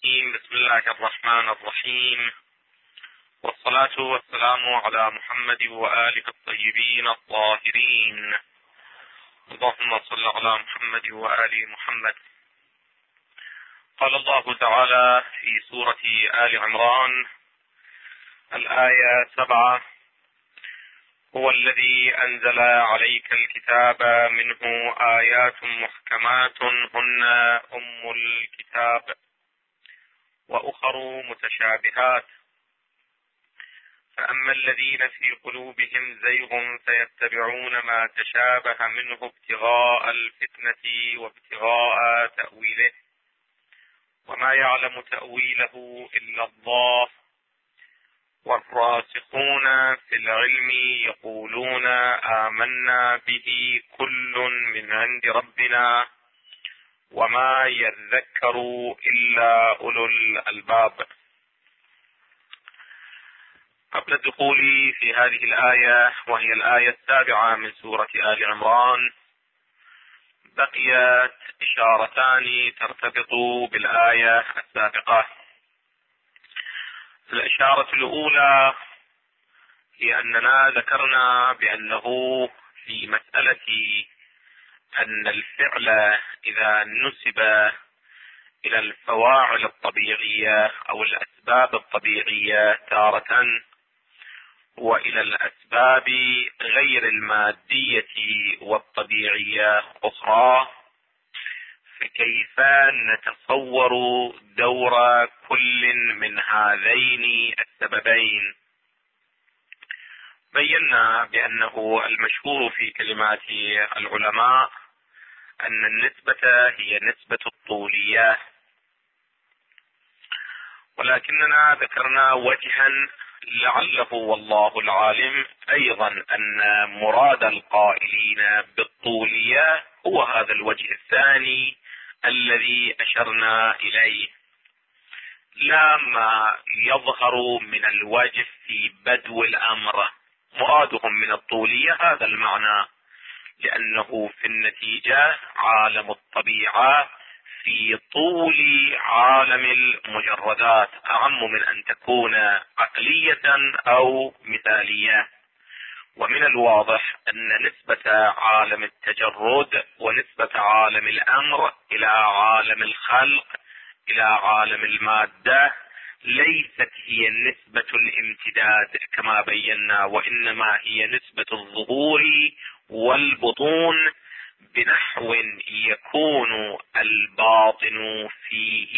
بسم الله الرحمن الرحيم، والصلاة والسلام على محمد وآله الطيبين الطاهرين. اللهم صل على محمد وآل محمد. قال الله تعالى في سورة آل عمران الآية 7: هو الذي أنزل عليك الكتاب منه آيات محكمات هن أم الكتاب وأخر متشابهات، فأما الذين في قلوبهم زيغ فيتبعون ما تشابه منه ابتغاء الفتنة وابتغاء تأويله، وما يعلم تأويله إلا الله، والراسخون في العلم يقولون آمنا به كل من عند ربنا وما يذكر إلا أولو الألباب. قبل الدخول في هذه الآية، وهي الآية 7 من سورة آل عمران، بقيت إشارتان ترتبط بالآية السابقة. الإشارة الأولى هي أننا ذكرنا بأنه في مسألة أن الفعل إذا نسب إلى الفواعل الطبيعية أو الأسباب الطبيعية تارة، وإلى الأسباب غير المادية والطبيعية أخرى، فكيف نتصور دور كل من هذين السببين؟ بينا بأنه المشهور في كلمات العلماء أن النسبة هي نسبة الطولية، ولكننا ذكرنا وجها لعله والله العالم أيضا أن مراد القائلين بالطولية هو هذا الوجه الثاني الذي أشرنا إليه، لا ما يظهر من الوجه في بدو الأمر. مرادهم من الطولية هذا المعنى، لأنه في النتيجة عالم الطبيعة في طول عالم المجردات أعم من أن تكون عقلية أو مثالية. ومن الواضح أن نسبة عالم التجرد ونسبة عالم الأمر إلى عالم الخلق إلى عالم المادة ليست هي نسبة الامتداد كما بينا، وإنما هي نسبة الظهور والبطون، بنحو يكون الباطن فيه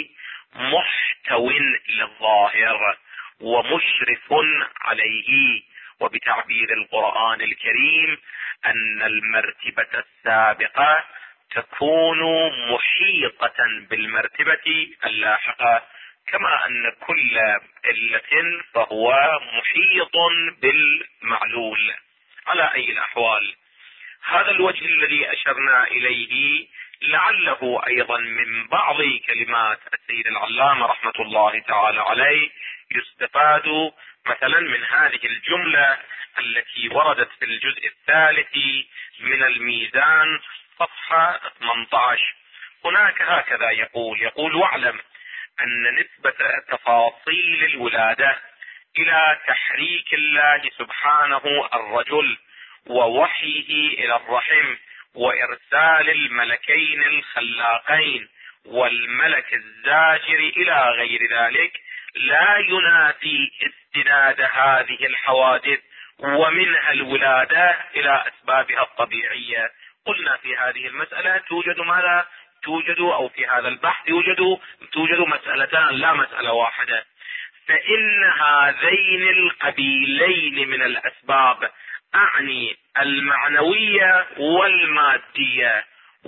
محتو للظاهر ومشرف عليه. وبتعبير القرآن الكريم أن المرتبة السابقة تكون محيطة بالمرتبة اللاحقة، كما أن كل علة فهو محيط بالمعلول. على أي الأحوال، هذا الوجه الذي أشرنا إليه لعله أيضا من بعض كلمات السيد العلامة رحمة الله تعالى عليه يستفاد مثلا من هذه الجملة التي وردت في الجزء الثالث من الميزان صفحة 18. هناك هكذا يقول: واعلم أن نسبة تفاصيل الولادة إلى تحريك الله سبحانه الرجل ووحيه إلى الرحم وإرسال الملكين الخلاقين والملك الزاجر إلى غير ذلك لا ينافي استناد هذه الحوادث ومنها الولادة إلى أسبابها الطبيعية. قلنا في هذه المسألة توجد أو في هذا البحث توجد مسألتان لا مسألة واحدة. فإن هذين القبيلين من الأسباب، أعني المعنوية والمادية،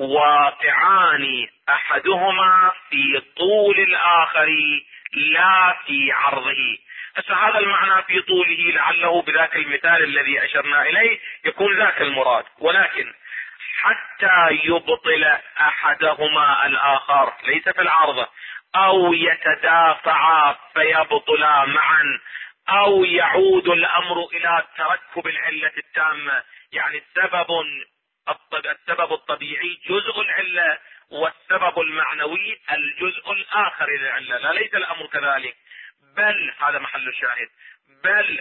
واقعان أحدهما في طول الآخر لا في عرضه. هذا المعنى في طوله لعله بذاك المثال الذي أشرنا إليه يكون ذاك المراد، ولكن حتى يبطل أحدهما الآخر ليس في العرض، أو يتدافعا فيبطلا معا، أو يعود الأمر إلى تركب العلة التامة، يعني السبب الطبيعي جزء العلة والسبب المعنوي الجزء الآخر للعلة. لا، ليس الأمر كذلك، بل هذا محل الشاهد، بل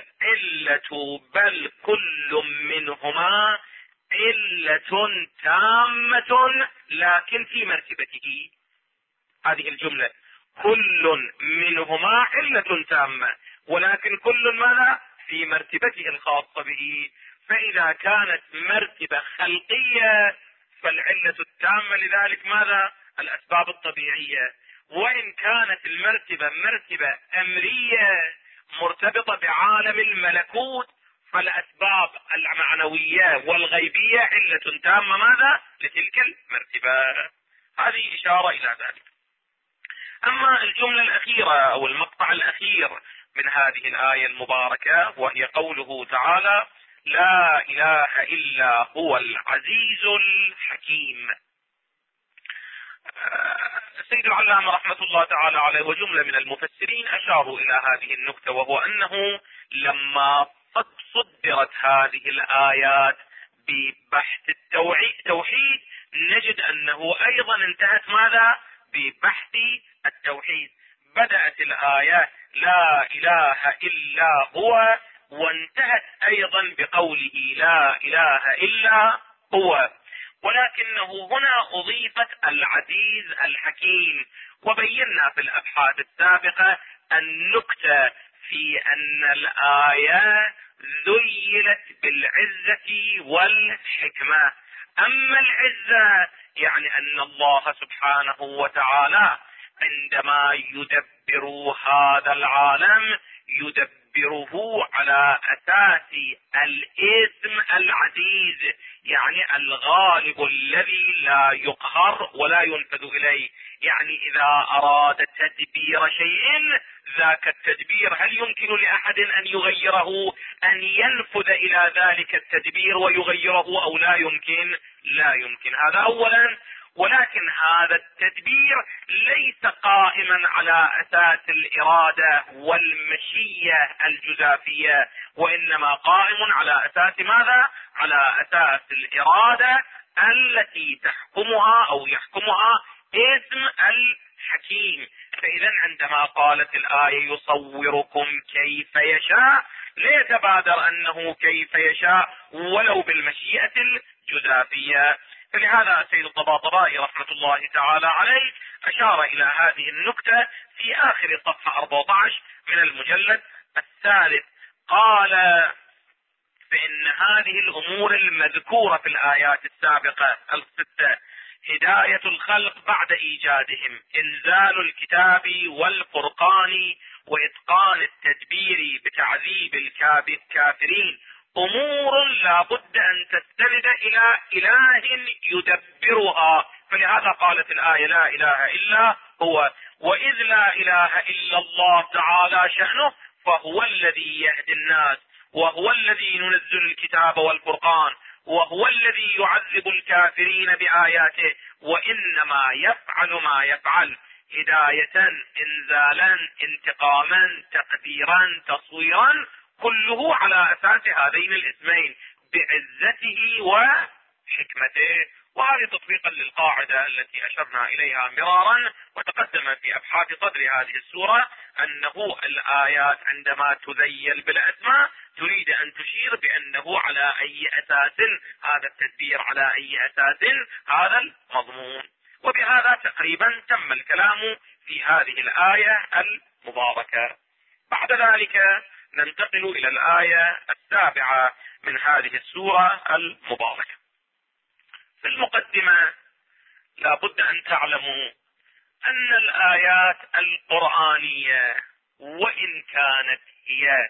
كل منهما علة تامة لكن في مرتبته. هذه الجملة كل منهما علة تامة، ولكن كل ماذا؟ في مرتبته الخاصة به. فإذا كانت مرتبة خلقية فالعلة التامة لذلك ماذا؟ الأسباب الطبيعية. وإن كانت المرتبة مرتبة أمرية مرتبطة بعالم الملكوت فالأسباب المعنوية والغيبية علة تامة ماذا؟ لتلك المرتبة. هذه إشارة إلى ذلك. أما الجملة الأخيرة أو المقطع الأخير من هذه الآية المباركة وهي قوله تعالى: لا إله إلا هو العزيز الحكيم. السيد العلامة رحمة الله تعالى عليه وجملة من المفسرين أشاروا إلى هذه النكتة، وهو أنه لما صدرت هذه الآيات ببحث التوحيد نجد أنه أيضا انتهت ماذا؟ ببحث التوحيد. بدأت الآية لا إله إلا هو وانتهت أيضا بقوله لا إله إلا هو، ولكنه هنا أضيفت العزيز الحكيم. وبينا في الأبحاث السابقة النكتة في أن الآية ذيلت بالعزة والحكمة. أما العزة يعني أن الله سبحانه وتعالى عندما يدبر هذا العالم يدبره على أساس الاسم العزيز، يعني الغالب الذي لا يقهر ولا ينفذ إليه. يعني إذا أراد تدبير شيء ذاك التدبير هل يمكن لأحد أن يغيره، أن ينفذ إلى ذلك التدبير ويغيره أو لا يمكن؟ لا يمكن. هذا أولا. ولكن هذا التدبير ليس قائما على أساس الإرادة والمشية الجزافية، وإنما قائم على أساس ماذا؟ على أساس الإرادة التي تحكمها أو يحكمها اسم الحكيم. فإذا عندما قالت الآية يصوركم كيف يشاء ليتبادر أنه كيف يشاء ولو بالمشيئة الجزافية. فلهذا السيد الطباطبائي رحمة الله تعالى عليه أشار إلى هذه النكتة في آخر صفحة 14 من المجلد الثالث. قال: فإن هذه الأمور المذكورة في الآيات السابقة الستة: هداية الخلق بعد إيجادهم، إنزال الكتاب والفرقان، وإتقان التدبير بتعذيب الكافرين، أمور لا بد أن تستند إلى إله يدبرها. فلهذا قالت الآية لا إله إلا هو. وإذ لا إله إلا الله تعالى شأنه فهو الذي يهدي الناس، وهو الذي ينزل الكتاب والفرقان، وهو الذي يعذب الكافرين بآياته، وإنما يفعل ما يفعل هداية، إنزالا، انتقاما، تقديرا، تصويرا، كله على أساس هذين الاسمين بعزته وحكمته. وهذه تطبيقا للقاعدة التي أشرنا إليها مرارا وتقدم في أبحاث صدر هذه السورة، أنه الآيات عندما تذيل بالأسماء تريد أن تشير بأنه على أي أساس هذا التدبير، على أي أساس هذا المضمون. وبهذا تقريبا تم الكلام في هذه الآية المباركة. بعد ذلك ننتقل إلى الآية السابعة من هذه السورة المباركة. في المقدمة لا بد أن تعلموا أن الآيات القرآنية وإن كانت هي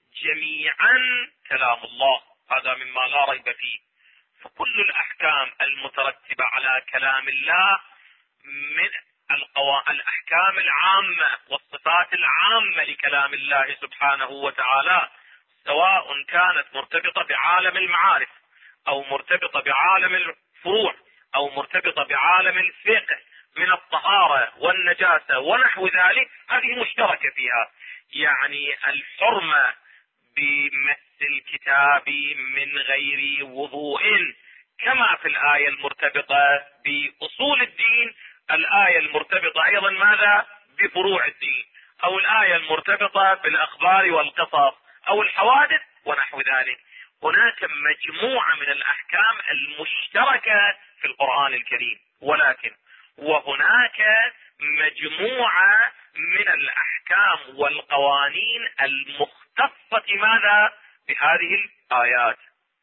جميعا كلام الله، هذا مما لا ريب فيه، فكل الأحكام المترتبة على كلام الله من الأحكام العامة والصفات العامة لكلام الله سبحانه وتعالى، سواء كانت مرتبطة بعالم المعارف أو مرتبطة بعالم الفروع أو مرتبطة بعالم الفقه من الطهارة والنجاسة ونحو ذلك، هذه مشتركة فيها. يعني الحرمة بمس الكتاب من غير وضوء كما في الآية المرتبطة بأصول الدين، الآية المرتبطة أيضا ماذا؟ بفروع الدين، أو الآية المرتبطة بالأخبار والقصص أو الحوادث ونحو ذلك. هناك مجموعة من الأحكام المشتركة في القرآن الكريم، ولكن وهناك مجموعة من الأحكام والقوانين المختصة ماذا؟ بهذه الآيات.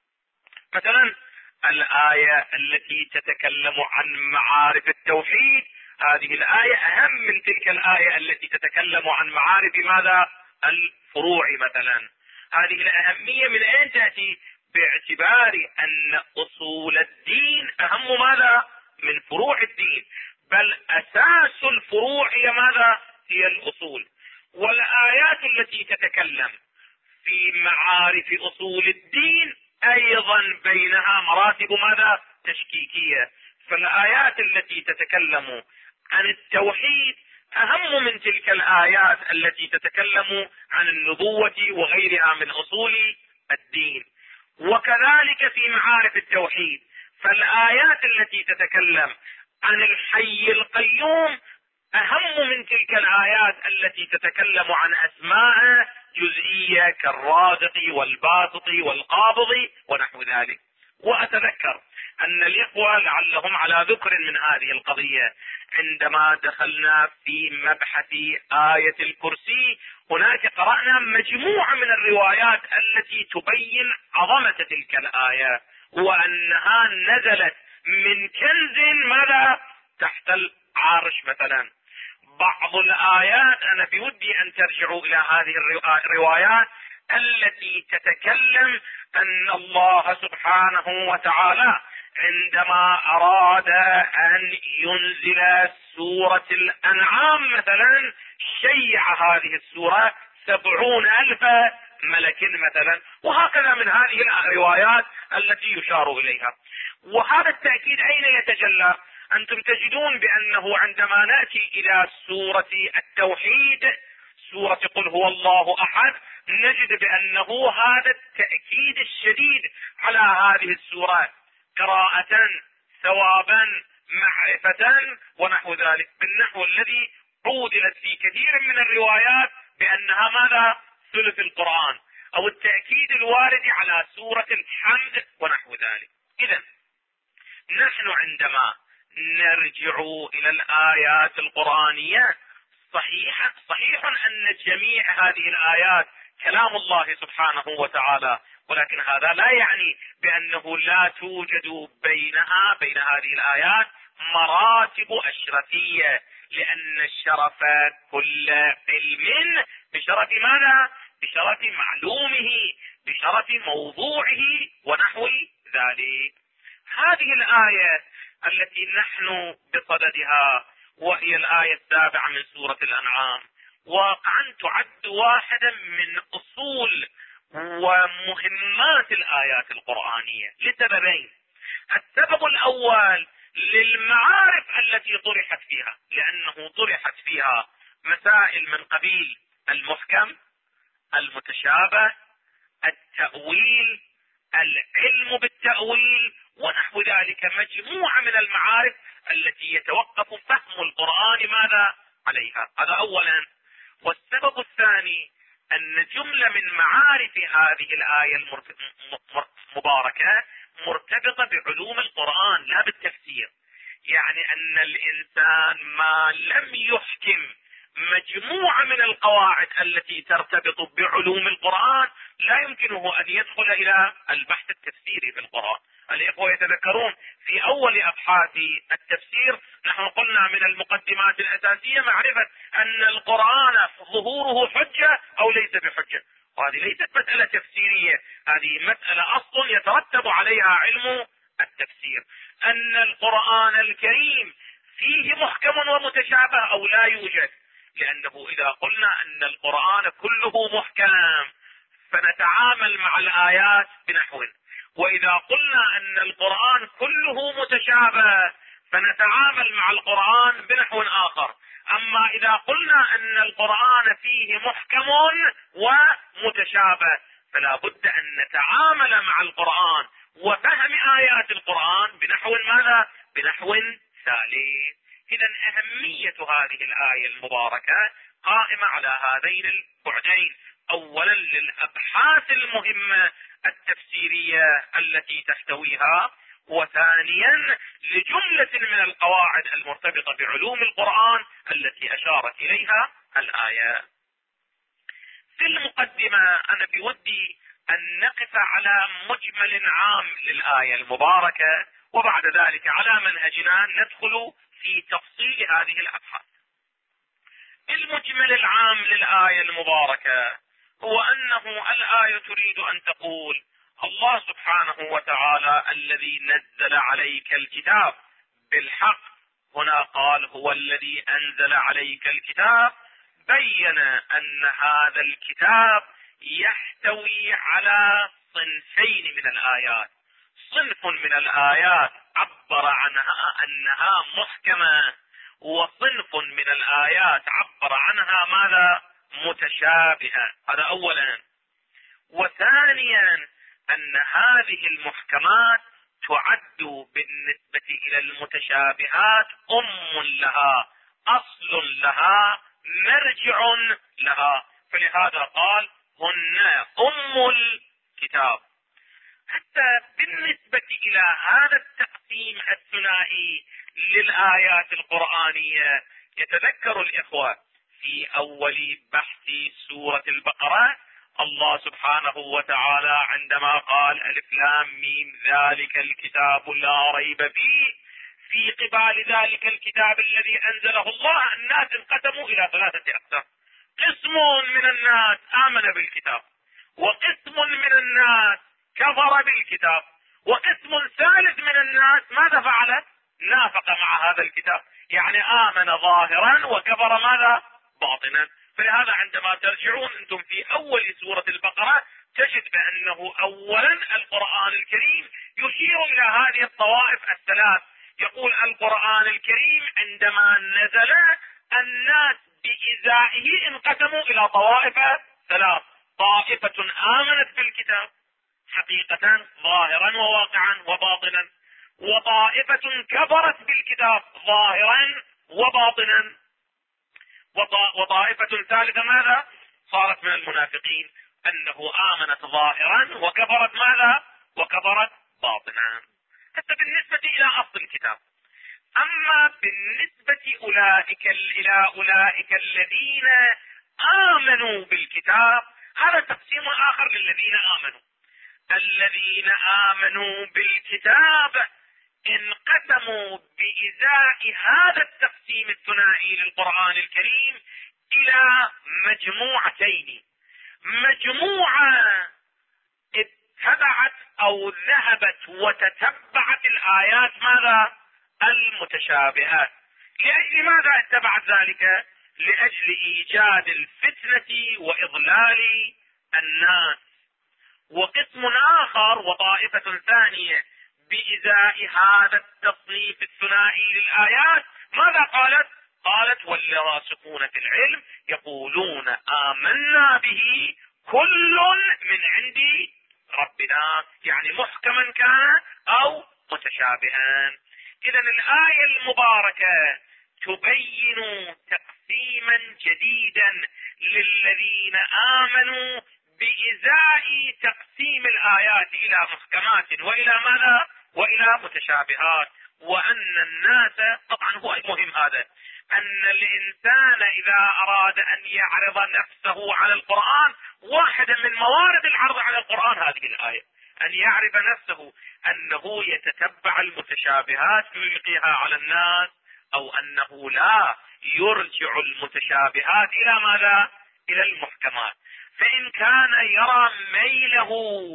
مثلا الآية التي تتكلم عن معارف التوحيد، هذه الآية أهم من تلك الآية التي تتكلم عن معارف ماذا؟ الفروع مثلا. هذه الأهمية من أين تأتي؟ باعتبار أن أصول الدين أهم ماذا؟ من فروع الدين، بل أساس الفروع هي ماذا؟ هي الأصول. والآيات التي تتكلم في معارف أصول الدين أيضا بينها مراتب ماذا؟ تشكيكية. فالآيات التي تتكلم عن التوحيد أهم من تلك الآيات التي تتكلم عن النبوة وغيرها من أصول الدين. وكذلك في معارف التوحيد، فالآيات التي تتكلم عن الحي القيوم أهم من تلك الآيات التي تتكلم عن أسماء جزئية كالرازق والباسط والقابض ونحو ذلك. وأتذكر أن الإخوة لعلهم على ذكر من هذه القضية عندما دخلنا في مبحث آية الكرسي، هناك قرأنا مجموعة من الروايات التي تبين عظمة تلك الآية، وأنها نزلت من كنز ماذا؟ تحت العرش مثلا. بعض الآيات أنا بودي أن ترجعوا إلى هذه الروايات التي تتكلم أن الله سبحانه وتعالى عندما أراد أن ينزل سورة الأنعام مثلا شيع هذه السورة 70,000 ملك مثلا، وهكذا من هذه الروايات التي يشار إليها. وهذا التأكيد أين يتجلى؟ أنتم تجدون بأنه عندما نأتي إلى سورة التوحيد، سورة قل هو الله أحد، نجد بأنه هذا التأكيد الشديد على هذه السورة قراءة، ثوابا، معرفة ونحو ذلك، بالنحو الذي عودلت في كثير من الروايات بأنها ماذا؟ ثلث القرآن، أو التأكيد الوارد على سورة الحمد ونحو ذلك. إذن نحن عندما نرجع إلى الآيات القرآنية، صحيح أن جميع هذه الآيات كلام الله سبحانه وتعالى، ولكن هذا لا يعني بأنه لا توجد بين هذه الآيات مراتب أشرفية، لأن الشرف كل علم بشرف ماذا؟ بشرف معلومه، بشرف موضوعه ونحو ذلك. هذه الآية التي نحن بصددها وهي الآية 7 من سورة الأنعام، واقعا تعد واحدة من أصول ومهمات الآيات القرآنية لسببين. السبب الأول للمعارف التي طرحت فيها، لأنه طرحت فيها مسائل من قبيل المحكم، المتشابه، التأويل، العلم بالتأويل ونحو ذلك، مجموعة من المعارف التي يتوقف فهم القرآن ماذا عليها. هذا أولا. والسبب الثاني أن جملة من معارف هذه الآية المباركة مرتبطة بعلوم القرآن لا بالتفسير، يعني أن الإنسان ما لم يحكم مجموعة من القواعد التي ترتبط بعلوم القرآن لا يمكنه أن يدخل إلى البحث التفسيري في القرآن. الإخوة يتذكرون في أول أبحاث التفسير نحن قلنا من المقدمات الأساسية معرفة أن القرآن ظهوره حجة أو ليس بحجة، وهذه ليست مسألة تفسيرية، هذه مسألة أصل يترتب عليها علم التفسير. أن القرآن الكريم فيه محكم ومتشابه أو لا يوجد، لأنه إذا قلنا أن القرآن كله محكم فنتعامل مع الآيات بنحو، وإذا قلنا أن القرآن كله متشابه فنتعامل مع القرآن بنحو آخر. أما إذا قلنا أن القرآن فيه محكم ومتشابه فلا بد أن نتعامل مع القرآن وفهم آيات القرآن بنحو ماذا؟ بنحو ثالث. إذا أهمية هذه الآية المباركة قائمة على هذين البعدين: أولا للأبحاث المهمة التفسيرية التي تحتويها، وثانيا لجملة من القواعد المرتبطة بعلوم القرآن التي أشارت إليها الآية. في المقدمة أنا بودي أن نقف على مجمل عام للآية المباركة، وبعد ذلك على منهجنا ندخل في تفصيل هذه الأبحاث. المجمل العام للآية المباركة هو أنه الآية تريد أن تقول: الله سبحانه وتعالى الذي نزل عليك الكتاب بالحق، هنا قال هو الذي أنزل عليك الكتاب، بين أن هذا الكتاب يحتوي على صنفين من الآيات: صنف من الآيات عبر عنها أنها محكمة، وصنف من الآيات عبر عنها ماذا؟ متشابهة. هذا أولا. وثانيا أن هذه المحكمات تعد بالنسبة إلى المتشابهات لها، أصل لها، مرجع لها، فلهذا قال هن الكتاب. حتى بالنسبة إلى هذا التقسيم الثنائي للآيات القرآنية، يتذكر الإخوة في أول بحث سورة البقرة الله سبحانه وتعالى عندما قال ألف لام ميم ذلك الكتاب لا ريب فيه، في قبال ذلك الكتاب الذي أنزله الله الناس انقسموا إلى 3 أقسام: قسم من الناس آمن بالكتاب، وقسم من الناس كفر بالكتاب، وقسم ثالث من الناس ماذا فعل؟ نافق مع هذا الكتاب، يعني آمن ظاهرا وكفر ماذا؟ باطنا. فلهذا عندما ترجعون أنتم في أول سورة البقرة تجد بأنه أولا القرآن الكريم يشير إلى هذه الطوائف الثلاث. يقول القرآن الكريم عندما نزل الناس بإزائه انقسموا إلى طوائف 3: طائفة آمنت بالكتاب حقيقة ظاهرا وواقعا وباطنا، وطائفة كفرت بالكتاب ظاهرا وباطنا، وطائفة ثالثة ماذا؟ صارت من المنافقين، أنه آمنت ظاهرا وكفرت ماذا؟ وكفرت باطنا. حتى بالنسبة إلى أصل الكتاب. أما بالنسبة إلى أولئك الذين آمنوا بالكتاب، هذا تقسيم آخر للذين آمنوا. الذين آمنوا بالكتاب انقسموا بإزاء هذا التقسيم الثنائي للقرآن الكريم إلى مجموعتين: مجموعة اتبعت أو ذهبت وتتبعت الآيات ماذا؟ المتشابهات. لأجل ماذا اتبعت ذلك؟ لأجل إيجاد الفتنة وإضلال الناس. وقسم آخر وطائفة ثانية بإزاء هذا التصنيف الثنائي للآيات ماذا قالت؟ قالت والراسخون في العلم يقولون آمنا به كل من عند ربنا، يعني محكما كان أو متشابها. إذا الآية المباركة تبين تقسيما جديدا للذين آمنوا بإزاء تقسيم الآيات إلى محكمات وإلى ماذا؟ وإلى متشابهات. وأن الناس، طبعا هو مهم هذا، أن الإنسان إذا أراد أن يعرض نفسه على القرآن، واحدة من موارد العرض على القرآن هذه الآية، أن يعرف نفسه أنه يتتبع المتشابهات ويلقيها على الناس، أو أنه لا يرجع المتشابهات إلى ماذا؟ إلى المحكمات. فإن كان يرى ميله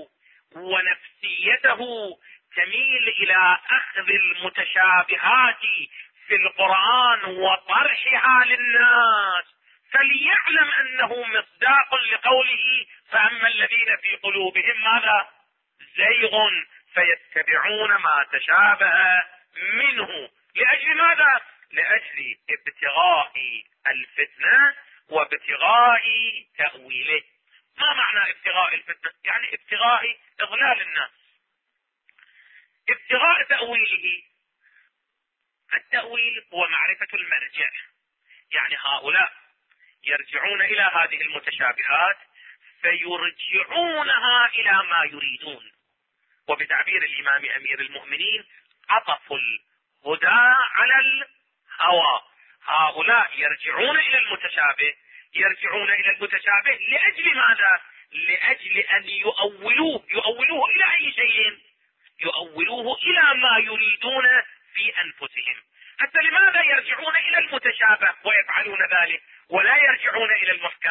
ونفسيته تميل إلى أخذ المتشابهات في القرآن وطرحها للناس، فليعلم أنه مصداق لقوله فأما الذين في قلوبهم ماذا؟ زيغ فيتبعون ما تشابه منه. لأجل ماذا؟ لأجل ابتغاء الفتنة وابتغاء تأويله. ما معنى ابتغاء الفتنة؟ يعني ابتغاء إضلال الناس. ابتغاء تأويله. التأويل هو معرفة المرجع، يعني هؤلاء يرجعون إلى هذه المتشابهات فيرجعونها إلى ما يريدون، وبتعبير الإمام أمير المؤمنين عطفوا الهدى على الهوى. هؤلاء يرجعون إلى المتشابه، يرجعون إلى المتشابه لأجل ماذا؟ لأجل أن يؤولوه إلى أي شيء؟ يؤولوه إلى ما يريدون في أنفسهم. حتى لماذا يرجعون إلى المتشابه ويفعلون ذلك ولا يرجعون إلى المحكم؟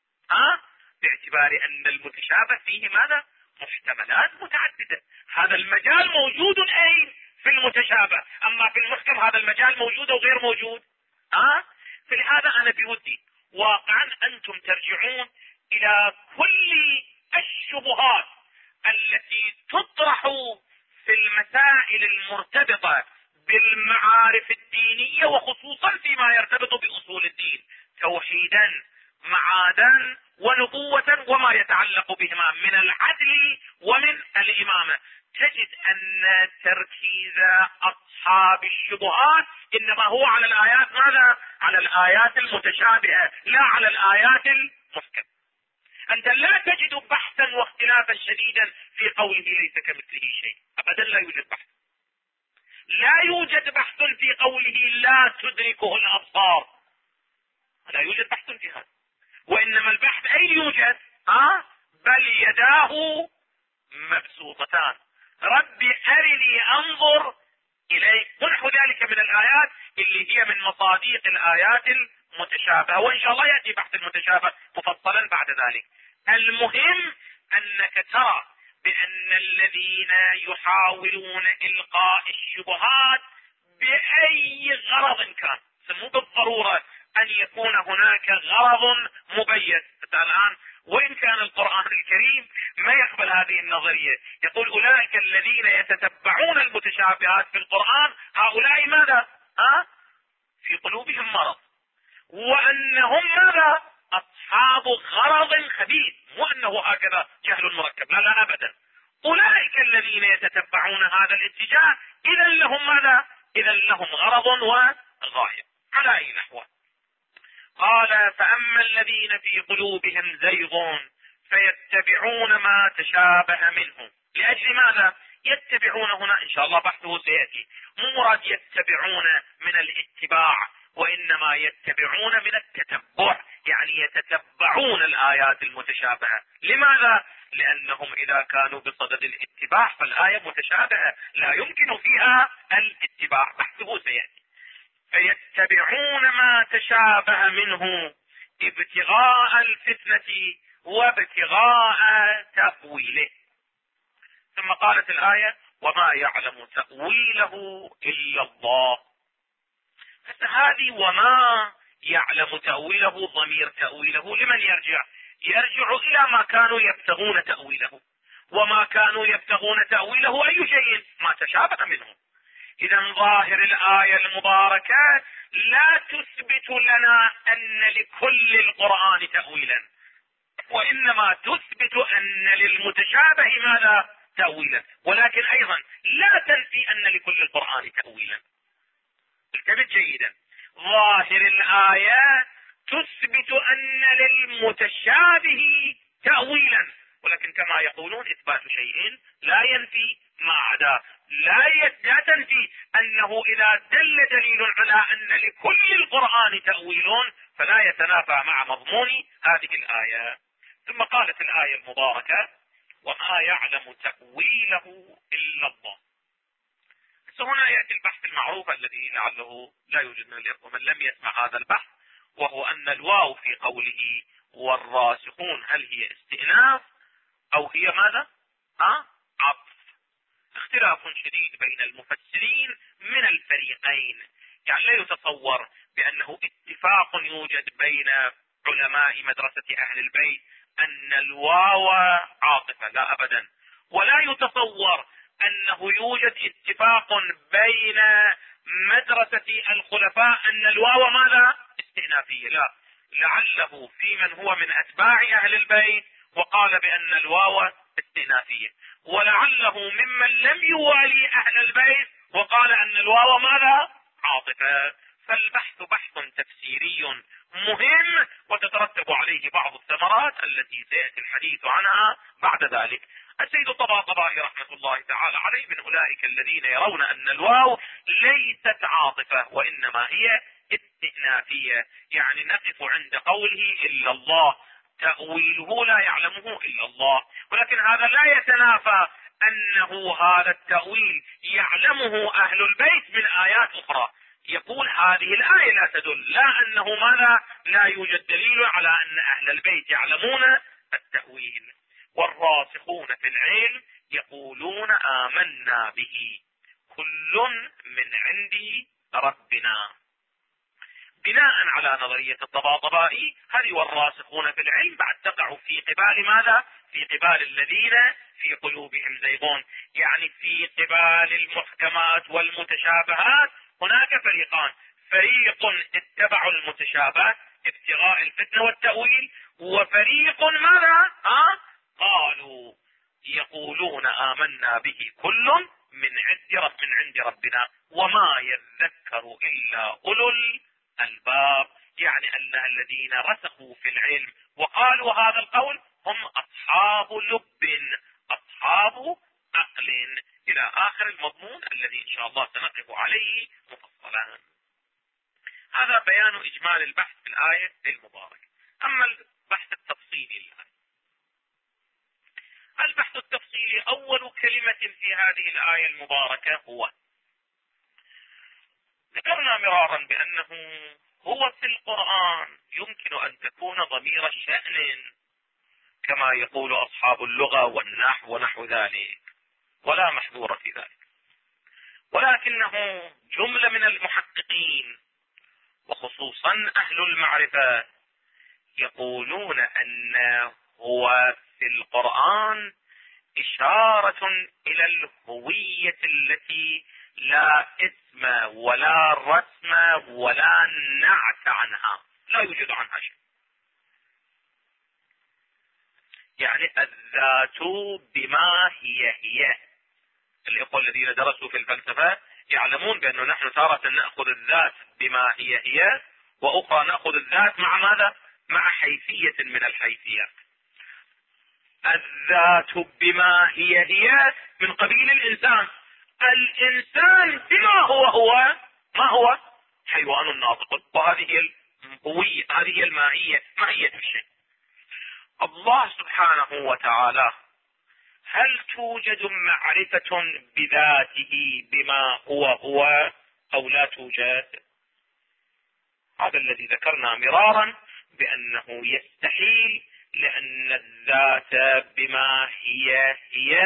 باعتبار أن المتشابه فيه ماذا؟ محتملات متعددة. هذا المجال موجود أين؟ في المتشابه. أما في المحكم هذا المجال موجود أو غير موجود؟ فلهذا أنا بودي واقعا أنتم ترجعون إلى كل الشبهات التي تطرح في المسائل المرتبطة بالمعارف الدينية، وخصوصا فيما يرتبط بأصول الدين، توحيدا معادا ونبوة وما يتعلق بهما من العدل ومن الإمامة. تجد أن تركيز أصحاب الشبهات إنما هو على الآيات ماذا؟ على الآيات المتشابهة لا على الآيات المحكمة. أنت لا تجد بحثا واختلافا شديدا في قوله ليس كمثله شيء، أبدا لا يوجد بحث. لا يوجد بحث في قوله لا تدركه الأبصار، لا يوجد بحث في هذا. وإنما البحث أين يوجد؟ بل يداه مبسوطتان، ربي أرني أنظر إليك. ونحو ذلك من الآيات اللي هي من مصاديق الآيات المتشابهة، وإن شاء الله يأتي بحث المتشابه مفصلا بعد ذلك. المهم أنك ترى بأن الذين يحاولون إلقاء الشبهات بأي غرض كان، مو بالضرورة أن يكون هناك غرض مبين. الآن وإن كان القرآن الكريم ما يقبل هذه النظرية، يقول أولئك الذين يتتبعون المتشابهات في القرآن هؤلاء ماذا؟ في قلوبهم مرض، وأنهم ماذا؟ أصحاب غرض خبيث. مو أنه هكذا جهل مركب، لا لا أبدا. أولئك الذين يتتبعون هذا الاتجاه إذا لهم ماذا؟ إذا لهم غرض وغاية. على أي نحو؟ قال فأما الذين في قلوبهم زيغ فيتبعون ما تشابه منه. لأجل ماذا يتبعون هنا؟ إن شاء الله بحثه سيأتي. مو مراد يتبعون من الاتباع، وإنما يتبعون من التتبع، يعني يتتبعون الآيات المتشابهة. لماذا؟ لأنهم إذا كانوا بصدد الاتباع فالآية متشابهة لا يمكن فيها الاتباع، بحثه سيأتي. فيتبعون ما تشابه منه ابتغاء الفتنة وابتغاء تأويله. ثم قالت الآية وما يعلم تأويله إلا الله. هذه وما يعلم تأويله ضمير تأويله لمن يرجع؟ يرجع إلى ما كانوا يبتغون تأويله، وما كانوا يبتغون تأويله أي شيء؟ ما تشابه منه. إذا ظاهر الآية المباركة لا تثبت لنا أن لكل القرآن تأويلا، وإنما تثبت أن للمتشابه ماذا؟ تأويلا، ولكن أيضا لا تنفي أن لكل القرآن تأويلا. انتبه جيدا، ظاهر الآية تثبت أن للمتشابه تأويلا، ولكن كما يقولون إثبات شيء لا ينفي ما عداه. لا تنفي أنه إذا دل دليل على أن لكل القرآن تأويل فلا يتنافى مع مضمون هذه الآية. ثم قالت الآية المباركة وما يعلم تأويله إلا الله. هنا يأتي البحث المعروف الذي لعله لا يوجد من الإخوة من لم يسمع هذا البحث، وهو أن الواو في قوله والراسخون هل هي استئناف أو هي ماذا؟ عطف. اختلاف شديد بين المفسرين من الفريقين، يعني لا يتصور بأنه اتفاق يوجد بين علماء مدرسة أهل البيت أن الواو عاطفة، لا أبدا. ولا يتصور أنه يوجد اتفاق بين مدرسة الخلفاء أن الواو ماذا؟ استئنافية، لا. لعله في من هو من أتباع أهل البيت وقال بأن الواو استئنافية، ولعله ممن لم يوالي أهل البيت وقال أن الواو ماذا؟ عاطفة. فالبحث بحث تفسيري مهم، وتترتب عليه بعض الثمرات التي سيأتي الحديث عنها بعد ذلك. السيد الطباطبائي رحمة الله تعالى عليه من أولئك الذين يرون أن الواو ليست عاطفة وإنما هي استئنافية، يعني نقف عند قوله إلا الله، تأويله لا يعلمه إلا الله، ولكن هذا لا يتنافى أنه هذا التأويل يعلمه أهل البيت من آيات أخرى. يقول هذه الآية لا تدل، لا أنه ماذا؟ لا يوجد دليل على أن أهل البيت يعلمون التأويل. والراسخون في العلم يقولون آمنا به كل من عند ربنا. بناء على نظرية الطباطبائي هذه والراسخون في العلم بعد تقع في قبال ماذا؟ في قبال الذين في قلوبهم زيغون، يعني في قبال المحكمات والمتشابهات هناك فريقان، فريق اتبعوا المتشابه ابتغاء الفتنة والتأويل، وفريق ماذا؟ قالوا يقولون آمنا به كل من عند ربنا وما يذكر إلا أولو الباب. يعني أن الذين رسخوا في العلم وقالوا هذا القول هم أصحاب لب، أصحاب عقل، إلى آخر المضمون الذي إن شاء الله سنقف عليه مفصلا. هذا بيان إجمال البحث في الآية المباركة. أما البحث التفصيلي الآن، البحث التفصيلي أول كلمة في هذه الآية المباركة هو. ذكرنا مرارا بأنه هو في القرآن يمكن أن تكون ضمير الشأن كما يقول أصحاب اللغة والنحو ونحو ذلك، ولا محذور في ذلك، ولكنه جملة من المحققين وخصوصا أهل المعرفة يقولون أن هو في القرآن إشارة إلى الهوية التي لا اسم ولا رسم ولا نعت عنها، لا يوجد عنها شيء. يعني الذات بما هي اللي يقول الذين درسوا في الفلسفة يعلمون بأنه نحن تارة نأخذ الذات بما هي وأخرى نأخذ الذات مع ماذا؟ مع حيثية من الحيثيات. الذات بما هي من قبيل الإنسان. الإنسان بما هو ما هو؟ حيوان ناطق، وهذه الهوية، هذه المائية، مائية الشيء. الله سبحانه وتعالى هل توجد معرفة بذاته بما هو أو لا توجد؟ هذا الذي ذكرنا مرارا بأنه يستحيل، لأن الذات بما هي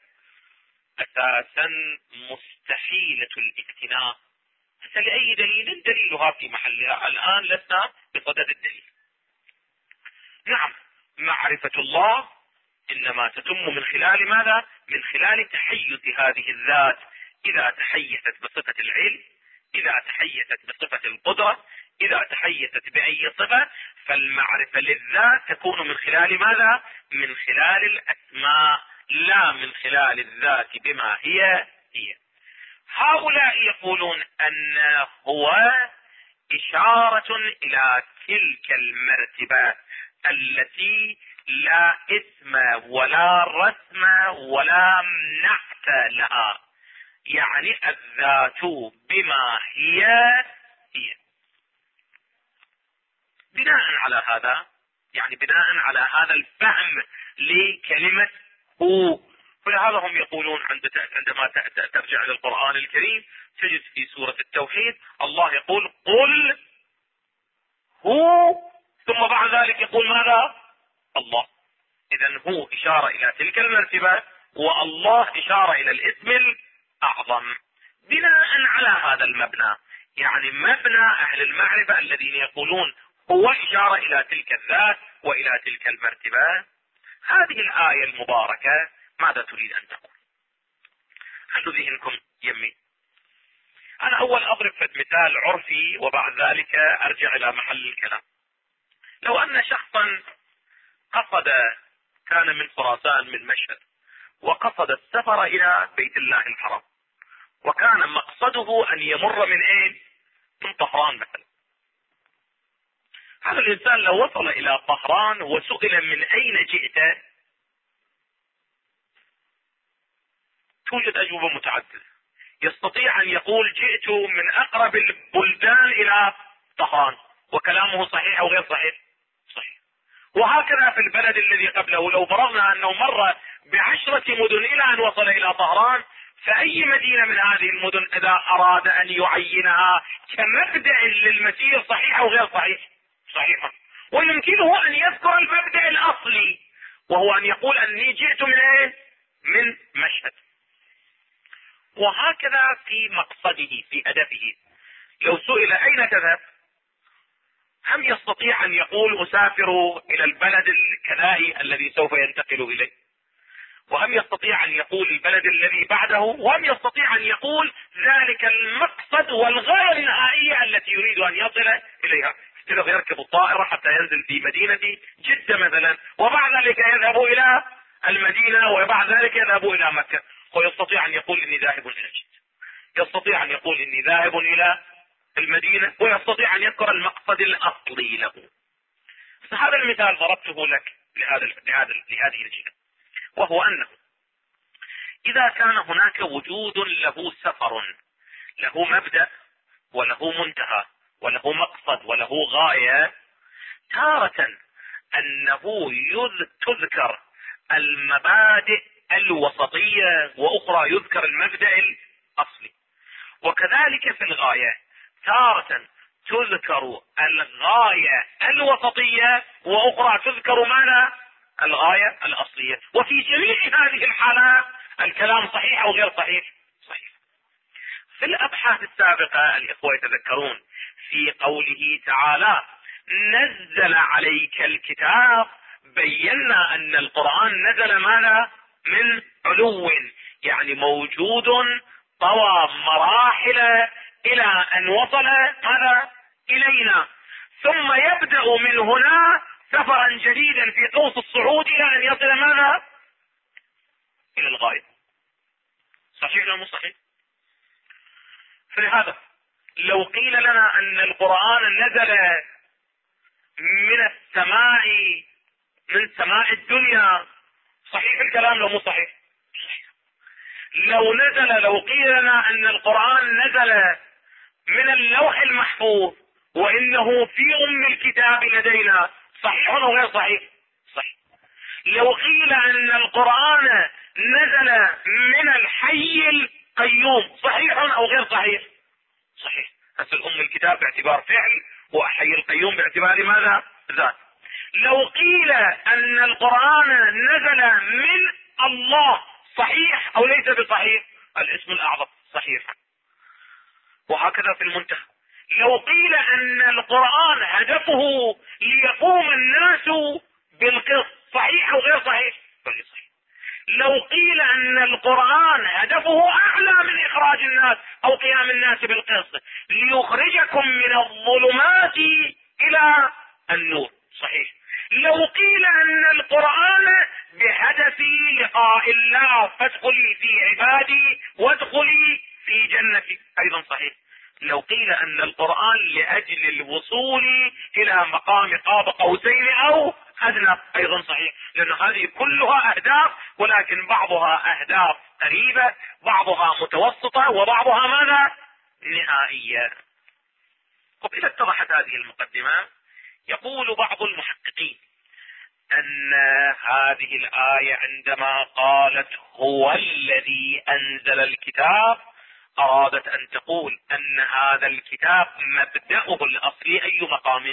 أساسا مستحيلة الاكتناء. لأي دليل؟ دليلها في محلها، الآن لسنا بصدد الدليل. نعم، معرفة الله إنما تتم من خلال ماذا؟ من خلال تحيز هذه الذات، إذا تحيزت بصفة العلم، إذا تحيزت بصفة القدرة، إذا تحيزت بأي صفة، فالمعرفة للذات تكون من خلال ماذا؟ من خلال الأسماء، لا من خلال الذات بما هي. هؤلاء يقولون أن هو إشارة إلى تلك المرتبة التي لا اسم ولا رسم ولا نعت لها، يعني الذات بما هي. بناء على هذا، يعني بناء على هذا الفهم لكلمة هو، فلهذا هم يقولون عندما ترجع إلى القرآن الكريم تجد في سورة التوحيد الله يقول قل هو، ثم بعد ذلك يقول ماذا؟ الله. إذن هو إشارة إلى تلك المرتبة، والله إشارة إلى الاسم الأعظم. بناء على هذا المبنى، يعني مبنى أهل المعرفة الذين يقولون هو إشارة إلى تلك الذات وإلى تلك المرتبة، هذه الآية المباركة ماذا تريد أن تقول؟ خلوا ذهنكم يمي. أنا أول أضرب مثال عرفي وبعد ذلك أرجع إلى محل الكلام. لو أن شخصا قصد كان من خراسان من مشهد، وقصد السفر الى بيت الله الحرام، وكان مقصده ان يمر من اين؟ من طهران مثلا. هذا الانسان لو وصل الى طهران وسئل من اين جئت، توجد اجوبة متعددة. يستطيع ان يقول جئت من اقرب البلدان الى طهران، وكلامه صحيح او غير صحيح؟ صحيح. وهكذا في البلد الذي قبله، لو فرضنا انه مر ب10 مدن الى ان وصل الى طهران، فاي مدينة من هذه المدن اذا اراد ان يعينها كمبدأ للمسير صحيح او غير صحيح؟ صحيح. ويمكنه ان يذكر المبدأ الاصلي، وهو ان يقول اني جئت من ايه؟ من مشهد. وهكذا في مقصده، في هدفه. لو سئل اين تذهب، هم يستطيع ان يقول اسافر الى البلد الكذائي الذي سوف ينتقل اليه، وهم يستطيع ان يقول البلد الذي بعده، وهم يستطيع ان يقول ذلك المقصد والغاية النهائية التي يريد ان يصل اليها. يستطيع يركب الطائرة حتى ينزل في مدينة جدة مثلا، وبعد ذلك يذهب الى المدينة، وبعد ذلك يذهب الى مكة. ويستطيع ان يقول اني ذاهب الى جدة، يستطيع ان يقول اني ذاهب الى المدينة، ويستطيع ان يذكر المقصد الاصلي له. هذا المثال ضربته لك لهذه الجهة، وهو انه اذا كان هناك وجود له سفر، له مبدأ وله منتهى وله مقصد وله غاية، تارة انه تذكر المبادئ الوسطية، واخرى يذكر المبدأ الاصلي. وكذلك في الغاية، تارة تذكر الغاية الوسطية، واخرى تذكر ماذا؟ الغاية الاصلية. وفي جميع هذه الحالات الكلام صحيح او غير صحيح؟ صحيح. في الابحاث السابقة الاخوة يتذكرون في قوله تعالى نزل عليك الكتاب، بينا ان القرآن نزل ماذا؟ من علو، يعني موجود طوى مراحل الى ان وصل ماذا؟ الينا، ثم يبدأ من هنا سفرا جديدا في قوس الصعود الى ان يصل ماذا؟ الى الغاية. صحيح ولا مو صحيح؟ فلهذا لو قيل لنا ان القرآن نزل من السماء، من سماء الدنيا، صحيح الكلام لو مو صحيح؟ صحيح. لو قيل لنا ان القرآن نزل من اللوح المحفوظ وانه في الكتاب لدينا، صحيح او غير صحيح؟ صحيح. لو قيل ان القرآن نزل من الحي القيوم، صحيح او غير صحيح؟ صحيح. هسه الكتاب باعتبار فعل، وحي القيوم باعتبار ماذا؟ ذات. لو قيل ان القرآن نزل من الله، صحيح او ليس بصحيح؟ الاسم الاعظم صحيح. وهكذا في المنتهى. لو قيل ان القرآن هدفه ليقوم الناس بالقسط، صحيح او غير صحيح؟ صحيح. لو قيل ان القرآن هدفه اعلى من اخراج الناس او قيام الناس بالقسط، ليخرجكم من الظلمات الى النور، صحيح. لو قيل ان القرآن بهدف لقاء الله، فادخلي في عبادي وادخلي في جنتي، ايضا صحيح. لو قيل ان القرآن لاجل الوصول الى مقام قاب قوسين او ادنى، ايضا صحيح. لان هذه كلها اهداف، ولكن بعضها اهداف قريبة، بعضها متوسطة، وبعضها ماذا؟ نهائية. وإذا اتضحت هذه المقدمة، يقول بعض المحققين ان هذه الآية عندما قالت هو الذي انزل الكتاب، ارادت ان تقول ان هذا الكتاب مبدأه الاصلي اي مقام؟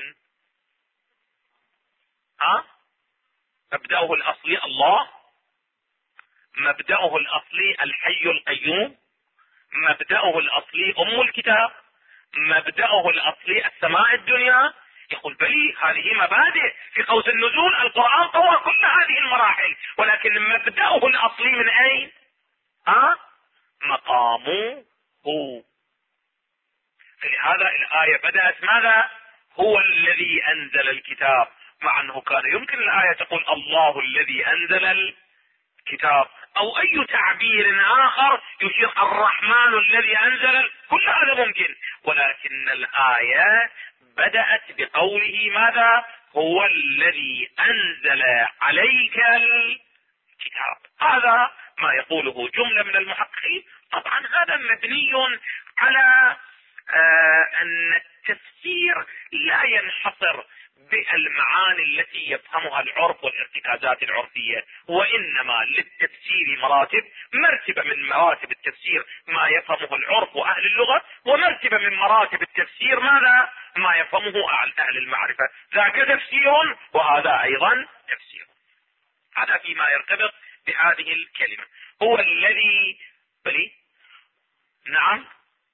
مبدأه الاصلي الله، مبدأه الاصلي الحي القيوم، مبدأه الاصلي الكتاب، مبدأه الاصلي السماء الدنيا. يقول بلي، هذه مبادئ في قوس النزول، القرآن طوى كل هذه المراحل، ولكن مبدأه الاصلي من اين؟ مقامه هو. فلهذا الآية بدأت ماذا؟ هو الذي انزل الكتاب، مع أنه كان يمكن الآية تقول الله الذي أنزل الكتاب، أو أي تعبير آخر يشير الرحمن الذي أنزل، كل هذا ممكن. ولكن الآية بدأت بقوله ماذا؟ هو الذي أنزل عليك الكتاب. هذا ما يقوله جملة من المحققين. طبعا هذا مبني على أن التفسير لا ينحصر بالمعاني التي يفهمها العرف والارتكازات العرفية، وإنما للتفسير مراتب. مرتبة من مراتب التفسير ما يفهمه العرف وأهل اللغة، ومرتبة من مراتب التفسير ماذا؟ ما يفهمه أهل المعرفة. ذاك تفسير وهذا أيضا تفسير. هذا فيما يرتبط بهذه الكلمة. هو الذي بلي نعم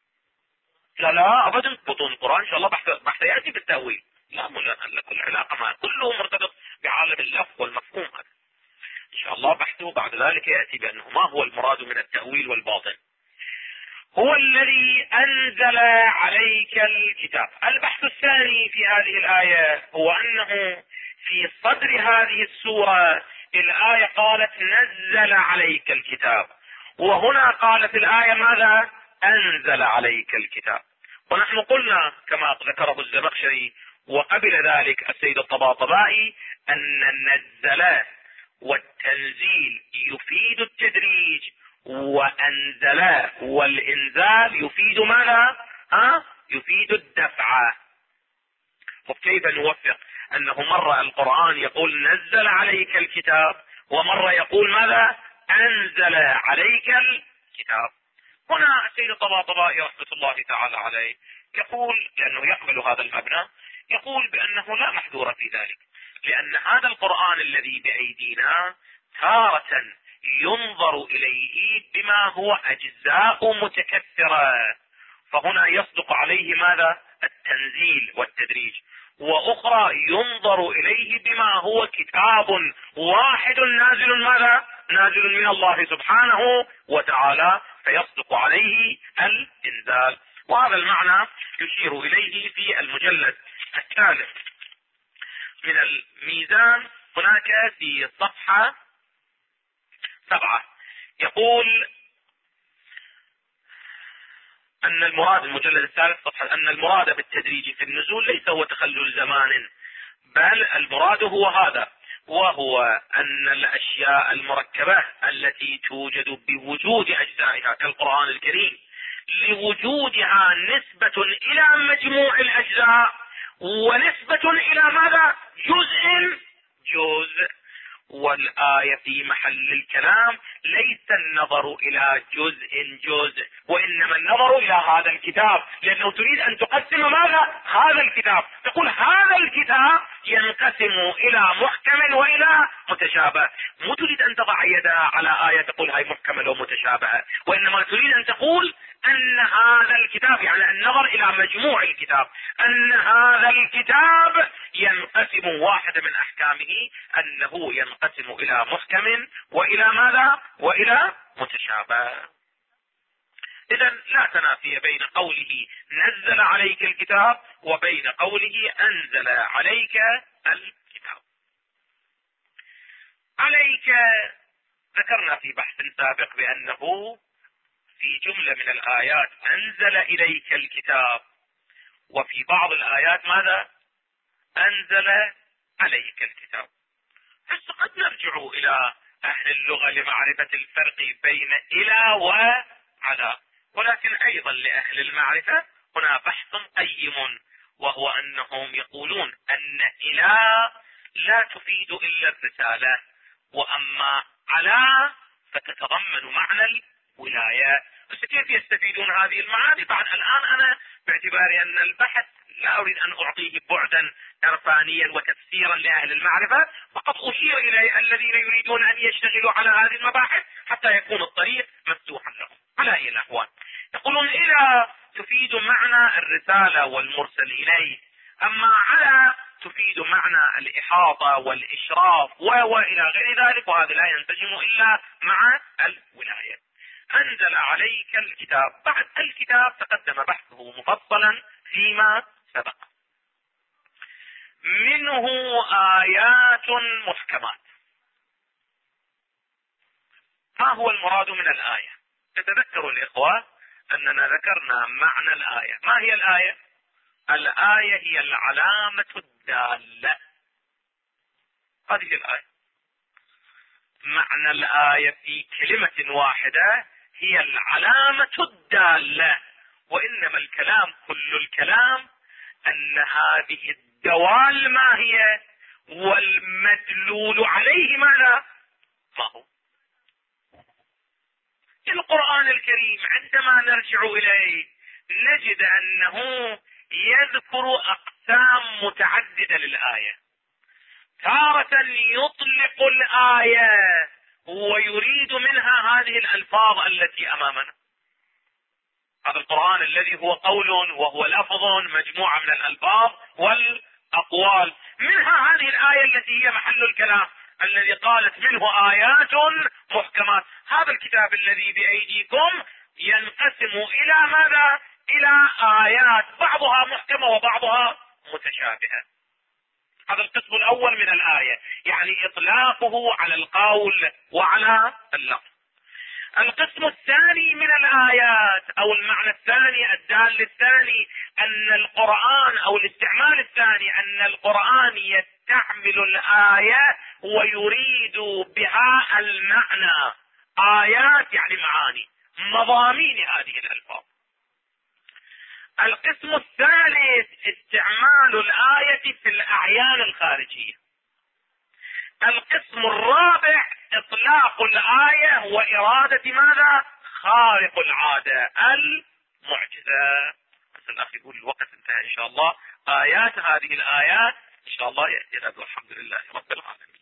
لا أبدا بطون القرآن إن شاء الله بحث يأتي بالتأويل. لا كل علاقة ما كله مرتبط بعالم اللفظ والمفهوم. هذا إن شاء الله بحثه بعد ذلك يأتي بأنه ما هو المراد من التأويل والباطن. هو الذي أنزل عليك الكتاب. البحث الثاني في هذه الآية هو أنه في صدر هذه السورة الآية قالت نزل عليك الكتاب، وهنا قالت الآية ماذا؟ أنزل عليك الكتاب. ونحن قلنا كما ذكره الزمخشري وقبل ذلك السيد الطباطبائي أن النزل والتنزيل يفيد التدريج، وأنزل والإنزال يفيد ماذا؟ يفيد الدفع. وكيف نوفق أنه مرة القرآن يقول نزل عليك الكتاب، ومرة يقول ماذا؟ أنزل عليك الكتاب. هنا السيد الطباطبائي رحمة الله تعالى عليه يقول، لأنه يقبل هذا المبنى، يقول بأنه لا محذور في ذلك، لأن هذا القرآن الذي بأيدينا تارة ينظر إليه بما هو أجزاء متكثرة، فهنا يصدق عليه ماذا؟ التنزيل والتدريج. وأخرى ينظر إليه بما هو كتاب واحد نازل ماذا؟ نازل من الله سبحانه وتعالى، فيصدق عليه الإنزال. وهذا المعنى يشير إليه في المجلد الثالث من الميزان، هناك في صفحة 7 يقول أن المراد، المجلد الثالث صفحة، أن المراد بالتدريج في النزول ليس هو تخلل زمان، بل المراد هو هذا، وهو أن الأشياء المركبة التي توجد بوجود أجزائها كالقرآن الكريم لوجودها نسبة إلى مجموع الأجزاء، ونسبة إلى ماذا؟ جزء. والآية في محل الكلام ليس النظر إلى جزء، وإنما النظر إلى هذا الكتاب، لأنه تريد أن تقسم ماذا؟ هذا الكتاب. تقول هذا الكتاب ينقسم إلى محكم وإلى متشابه. مو تريد أن تضع يدها على آية تقول هاي محكمة ومتشابهة، وإنما تريد أن تقول أن هذا الكتاب، يعني النظر إلى مجموع الكتاب، أن هذا الكتاب ينقسم، واحد من أحكامه أنه ينقسم إلى محكم وإلى ماذا؟ وإلى متشابه. إذن لا تنافي بين قوله نزل عليك الكتاب وبين قوله أنزل عليك الكتاب. عليك ذكرنا في بحث سابق بأنه في جملة من الآيات أنزل إليك الكتاب، وفي بعض الآيات ماذا؟ أنزل عليك الكتاب. هسه قد نرجع إلى أهل اللغة لمعرفة الفرق بين إلى وعلى، ولكن أيضا لأهل المعرفة هنا بحث قيم، وهو أنهم يقولون أن إلى لا تفيد إلا الرسالة، وأما على فتتضمن معنى الولاية. بس كيف يستفيدون هذه المعاني؟ بعد الآن أنا باعتباري أن البحث لا أريد أن أعطيه بعدا عرفانيا وتفسيرا لأهل المعرفة، فقط أشير إلى الذين يريدون أن يشتغلوا على هذه المباحث حتى يكون الطريق مفتوحا لهم. على أي الأحوال يقولون إلى تفيد معنى الرسالة والمرسل إليه، أما على تفيد معنى الإحاطة والإشراف وإلى غير ذلك، وهذا لا ينسجم إلا مع الولاية. أنزل عليك الكتاب، بعد الكتاب تقدم بحثه مفصلا فيما سبق. منه آيات محكمات. ما هو المراد من الآية؟ تتذكروا الإخوة أننا ذكرنا معنى الآية. ما هي الآية؟ الآية هي العلامة الدالة. هذه الآية. معنى الآية في كلمة واحدة هي العلامة الدالة. وإنما الكلام، كل الكلام أن هذه الدوال ما هي، والمدلول عليه ماذا؟ ما هو. القرآن الكريم عندما نرجع إليه نجد أنه يذكر أقسام متعددة للآية. تارة يطلق الآية ويريد منها هذه الألفاظ التي أمامنا. هذا القرآن الذي هو قول وهو لفظ مجموعة من الألفاظ والأقوال، منها هذه الآية التي هي محل الكلام الذي قالت منه آيات محكمات. هذا الكتاب الذي بأيديكم ينقسم إلى ماذا؟ إلى آيات بعضها محكمة وبعضها متشابهة. هذا القسم الأول من الآية، يعني إطلاقه على القول وعلى اللفظ. القسم الثاني من الآيات أو المعنى الثاني الدال الثاني أن القرآن أو الاستعمال الثاني أن القرآن يستعمل الآية ويريد بها المعنى. آيات يعني معاني، مضامين هذه الألفاظ. القسم الثالث استعمال الآية في الأعيان الخارجية. القسم الرابع اطلاق الآية وإرادة ماذا؟ خارق العادة، المعجزة. بس الأخ يقول الوقت انتهى إن شاء الله. آيات هذه الآيات إن شاء الله يأتي غدا. الحمد لله رب العالمين.